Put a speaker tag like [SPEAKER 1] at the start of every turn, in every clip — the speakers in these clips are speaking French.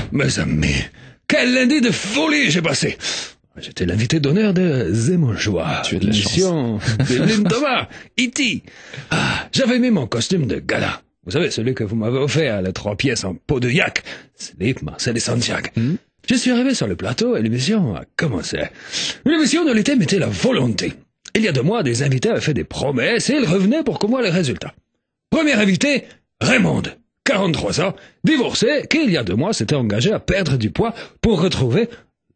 [SPEAKER 1] Mes amis, quel lundi de folie j'ai passé. J'étais l'invité d'honneur de Zemonjoie.
[SPEAKER 2] Tu as de la
[SPEAKER 1] chance. D'Evelyne Thomas, E.T. J'avais mis mon costume de gala. Vous savez, celui que vous m'avez offert, les 3 pièces en peau de yak. Slip, Marcel et Santiago. Je suis arrivé sur le plateau et l'émission a commencé. L'émission de l'été mettait la volonté. Il y a 2 mois, des invités avaient fait des promesses et ils revenaient pour qu'on voit les résultats. Premier invité, Raymonde, 43 ans, divorcé, qui il y a 2 mois s'était engagé à perdre du poids pour retrouver...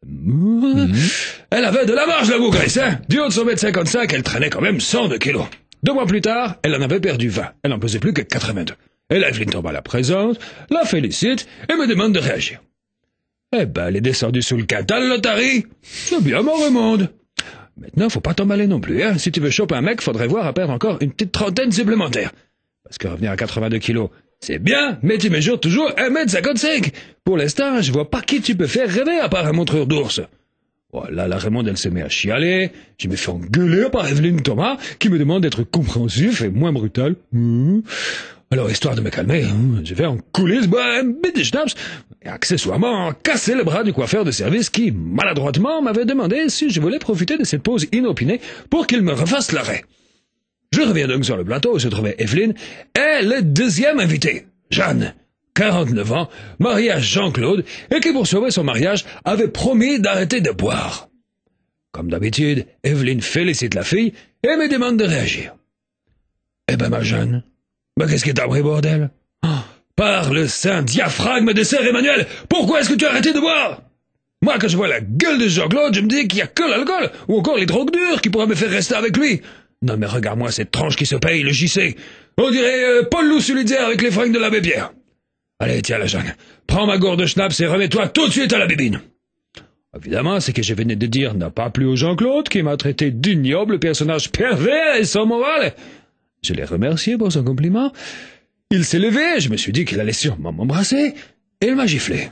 [SPEAKER 1] Elle avait de la marge, la bougresse, hein. Du haut de son 1m55, elle traînait quand même 102 kilos. 2 mois plus tard, elle en avait perdu 20. Elle n'en pesait plus que 82. Et là, Evelyne Thomas la présente, la félicite et me demande de réagir. Eh ben, elle est descendue sous le catal, l'Otari. C'est bien, mon Raymonde. Maintenant, faut pas t'emballer non plus, hein. Si tu veux choper un mec, faudrait voir à perdre encore une petite trentaine supplémentaire. Parce que revenir à 82 kilos, c'est bien, mais tu mesures toujours 1m55. Pour l'instant, je vois pas qui tu peux faire rêver à part un montreur d'ours. Voilà, la Raymonde, elle se met à chialer. Je me fais engueuler par Evelyne Thomas, qui me demande d'être compréhensif et moins brutal. Alors, histoire de me calmer, je vais en coulisses boire un bit de schnapps et accessoirement casser le bras du coiffeur de service qui, maladroitement, m'avait demandé si je voulais profiter de cette pause inopinée pour qu'il me refasse l'arrêt. Je reviens donc sur le plateau où se trouvait Evelyne et le deuxième invité, Jeanne, 49 ans, mariée à Jean-Claude et qui, pour sauver son mariage, avait promis d'arrêter de boire. Comme d'habitude, Evelyne félicite la fille et me demande de réagir. Eh ben, ma Jeanne, mais qu'est-ce qui t'a pris, bordel? Par le saint diaphragme de Sœur Emmanuel, pourquoi est-ce que tu as arrêté de boire? Moi, quand je vois la gueule de Jean-Claude, je me dis qu'il n'y a que l'alcool, ou encore les drogues dures qui pourraient me faire rester avec lui. Non mais regarde-moi cette tranche qui se paye, le JC. On dirait Paul Loup Solitaire avec les fringues de l'abbé Pierre. Allez, tiens la Jeanne, prends ma gourde de schnapps et remets-toi tout de suite à la bébine. Évidemment, ce que je venais de dire n'a pas plu au Jean-Claude, qui m'a traité d'ignoble personnage pervers et sans morale. Je l'ai remercié pour son compliment. Il s'est levé, je me suis dit qu'il allait sûrement m'embrasser, et il m'a giflé.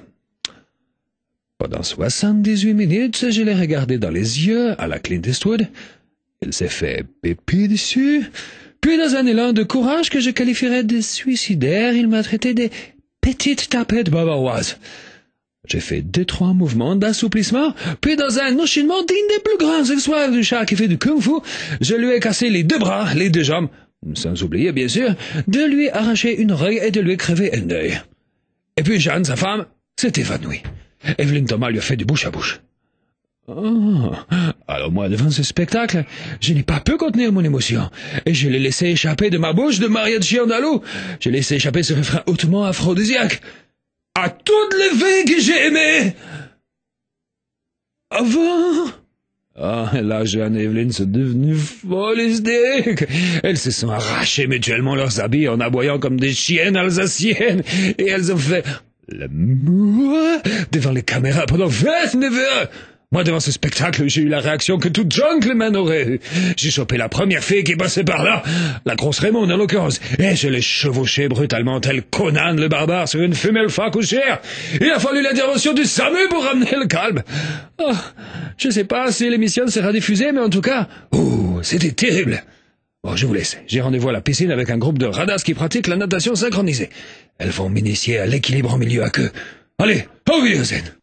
[SPEAKER 1] Pendant 78 minutes, je l'ai regardé dans les yeux à la Clint Eastwood. Il s'est fait pépi dessus, puis dans un élan de courage que je qualifierais de suicidaire, il m'a traité des petites tapettes bavaroises. J'ai fait 2-3 mouvements d'assouplissement, puis dans un enchaînement digne des plus grands exploits du chat qui fait du kung-fu, je lui ai cassé les 2 bras, les 2 jambes, sans oublier, bien sûr, de lui arracher une oreille et de lui crever un œil. Et puis Jeanne, sa femme, s'est évanouie. Evelyne Thomas lui a fait du bouche à bouche. Alors moi, devant ce spectacle, je n'ai pas pu contenir mon émotion, et je l'ai laissé échapper de ma bouche de mariachi andalou. Je l'ai laissé échapper ce refrain hautement aphrodisiaque. À toutes les filles que j'ai aimées avant. Là, Jeanne et Evelyne sont devenues folles hystériques. Elles se sont arrachées mutuellement leurs habits en aboyant comme des chiennes alsaciennes, et elles ont fait l'amour devant les caméras pendant 29 heures. Moi, devant ce spectacle, j'ai eu la réaction que tout gentleman aurait eu. J'ai chopé la première fille qui passait par là, la grosse Raymonde en l'occurrence, et je l'ai chevauchée brutalement tel Conan le barbare sur une femelle couchère. Il a fallu l'intervention du SAMU pour ramener le calme. Je sais pas si l'émission sera diffusée, mais en tout cas, c'était terrible. Bon, je vous laisse. J'ai rendez-vous à la piscine avec un groupe de radasses qui pratiquent la natation synchronisée. Elles vont m'initier à l'équilibre en milieu aqueux. Allez, au Wiedersehen.